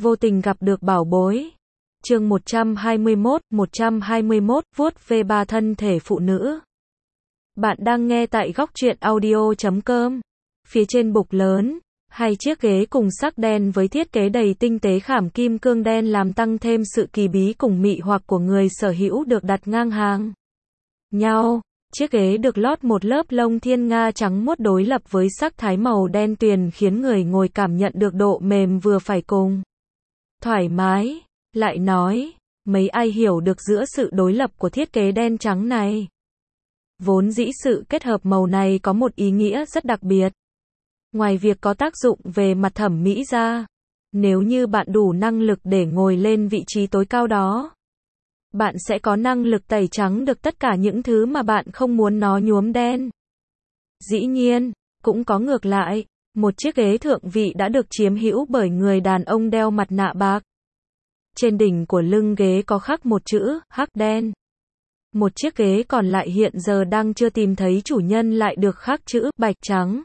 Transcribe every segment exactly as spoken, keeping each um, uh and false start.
Vô tình gặp được bảo bối. Chương một trăm hai mươi mốt, một trăm hai mươi mốt, vuốt ve ba thân thể phụ nữ. Bạn đang nghe tại góc truyện audio chấm com. Phía trên bục lớn, hai chiếc ghế cùng sắc đen với thiết kế đầy tinh tế khảm kim cương đen làm tăng thêm sự kỳ bí cùng mị hoặc của người sở hữu được đặt ngang hàng nhau. Chiếc ghế được lót một lớp lông thiên nga trắng muốt đối lập với sắc thái màu đen tuyền khiến người ngồi cảm nhận được độ mềm vừa phải cùng thoải mái. Lại nói, mấy ai hiểu được giữa sự đối lập của thiết kế đen trắng này. Vốn dĩ sự kết hợp màu này có một ý nghĩa rất đặc biệt. Ngoài việc có tác dụng về mặt thẩm mỹ ra, nếu như bạn đủ năng lực để ngồi lên vị trí tối cao đó, bạn sẽ có năng lực tẩy trắng được tất cả những thứ mà bạn không muốn nó nhuốm đen. Dĩ nhiên, cũng có ngược lại, một chiếc ghế thượng vị đã được chiếm hữu bởi người đàn ông đeo mặt nạ bạc. Trên đỉnh của lưng ghế có khắc một chữ, hắc đen. Một chiếc ghế còn lại hiện giờ đang chưa tìm thấy chủ nhân lại được khắc chữ, bạch trắng.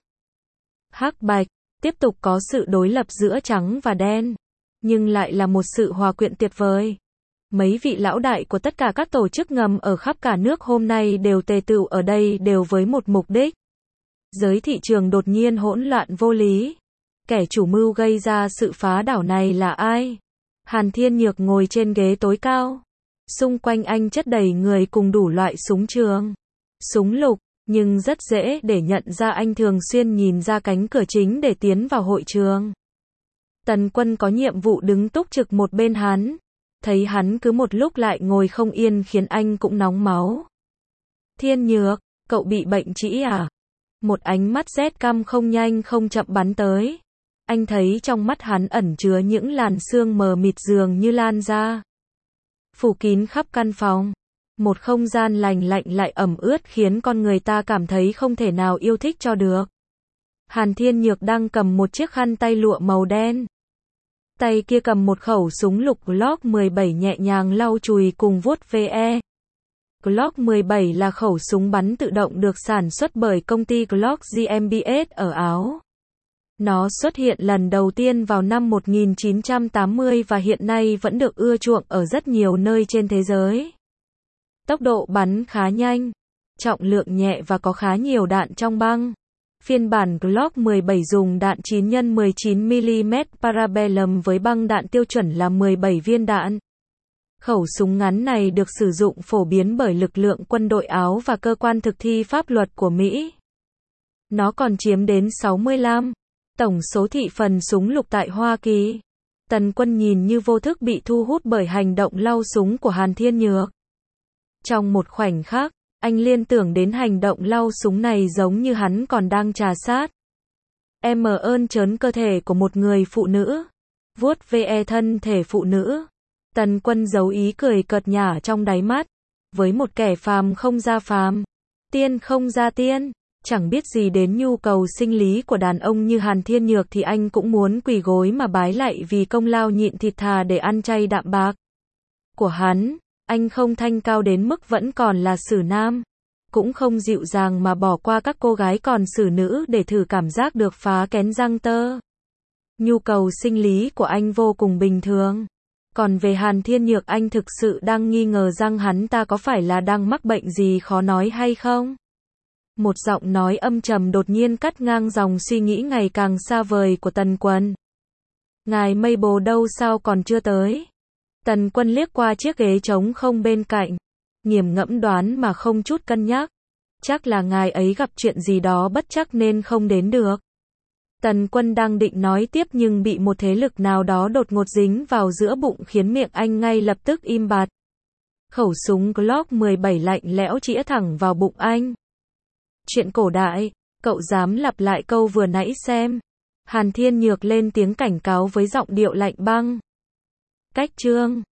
Hắc bạch, tiếp tục có sự đối lập giữa trắng và đen, nhưng lại là một sự hòa quyện tuyệt vời. Mấy vị lão đại của tất cả các tổ chức ngầm ở khắp cả nước hôm nay đều tề tựu ở đây đều với một mục đích. Giới thị trường đột nhiên hỗn loạn vô lý. Kẻ chủ mưu gây ra sự phá đảo này là ai? Hàn Thiên Nhược ngồi trên ghế tối cao. Xung quanh anh chất đầy người cùng đủ loại súng trường, súng lục, nhưng rất dễ để nhận ra anh thường xuyên nhìn ra cánh cửa chính để tiến vào hội trường. Tần Quân có nhiệm vụ đứng túc trực một bên hắn. Thấy hắn cứ một lúc lại ngồi không yên khiến anh cũng nóng máu. Thiên Nhược, cậu bị bệnh trĩ à? Một ánh mắt rét căm không nhanh không chậm bắn tới. Anh thấy trong mắt hắn ẩn chứa những làn sương mờ mịt dường như lan ra, phủ kín khắp căn phòng. Một không gian lành lạnh lại ẩm ướt khiến con người ta cảm thấy không thể nào yêu thích cho được. Hàn Thiên Nhược đang cầm một chiếc khăn tay lụa màu đen. Tay kia cầm một khẩu súng lục Glock mười bảy nhẹ nhàng lau chùi cùng vuốt ve. Glock mười bảy là khẩu súng bắn tự động được sản xuất bởi công ty Glock giê em bê ét ở Áo. Nó xuất hiện lần đầu tiên vào năm một nghìn chín trăm tám mươi và hiện nay vẫn được ưa chuộng ở rất nhiều nơi trên thế giới. Tốc độ bắn khá nhanh, trọng lượng nhẹ và có khá nhiều đạn trong băng. Phiên bản Glock mười bảy dùng đạn chín nhân mười chín mi-li-mét Parabellum với băng đạn tiêu chuẩn là mười bảy viên đạn. Khẩu súng ngắn này được sử dụng phổ biến bởi lực lượng quân đội Áo và cơ quan thực thi pháp luật của Mỹ. Nó còn chiếm đến sáu mươi lăm tổng số thị phần súng lục tại Hoa Kỳ. Tần Quân nhìn như vô thức bị thu hút bởi hành động lau súng của Hàn Thiên Nhược. Trong một khoảnh khắc, anh liên tưởng đến hành động lau súng này giống như hắn còn đang trà sát. Em ơn trớn cơ thể của một người phụ nữ. Vuốt ve thân thể phụ nữ. Tần Quân giấu ý cười cợt nhả trong đáy mắt. Với một kẻ phàm không ra phàm, tiên không ra tiên, chẳng biết gì đến nhu cầu sinh lý của đàn ông như Hàn Thiên Nhược thì anh cũng muốn quỳ gối mà bái lạy vì công lao nhịn thịt thà để ăn chay đạm bạc của hắn. Anh không thanh cao đến mức vẫn còn là xử nam, cũng không dịu dàng mà bỏ qua các cô gái còn xử nữ để thử cảm giác được phá kén răng tơ. Nhu cầu sinh lý của anh vô cùng bình thường. Còn về Hàn Thiên Nhược, anh thực sự đang nghi ngờ rằng hắn ta có phải là đang mắc bệnh gì khó nói hay không? Một giọng nói âm trầm đột nhiên cắt ngang dòng suy nghĩ ngày càng xa vời của Tần Quân. Ngài mây bồ đâu sao còn chưa tới? Tần Quân liếc qua chiếc ghế trống không bên cạnh, nghiền ngẫm đoán mà không chút cân nhắc. Chắc là ngài ấy gặp chuyện gì đó bất trắc nên không đến được. Tần Quân đang định nói tiếp nhưng bị một thế lực nào đó đột ngột dính vào giữa bụng khiến miệng anh ngay lập tức im bặt. Khẩu súng Glock mười bảy lạnh lẽo chĩa thẳng vào bụng anh. Chuyện cổ đại, cậu dám lặp lại câu vừa nãy xem? Hàn Thiên Nhược lên tiếng cảnh cáo với giọng điệu lạnh băng. Cách chương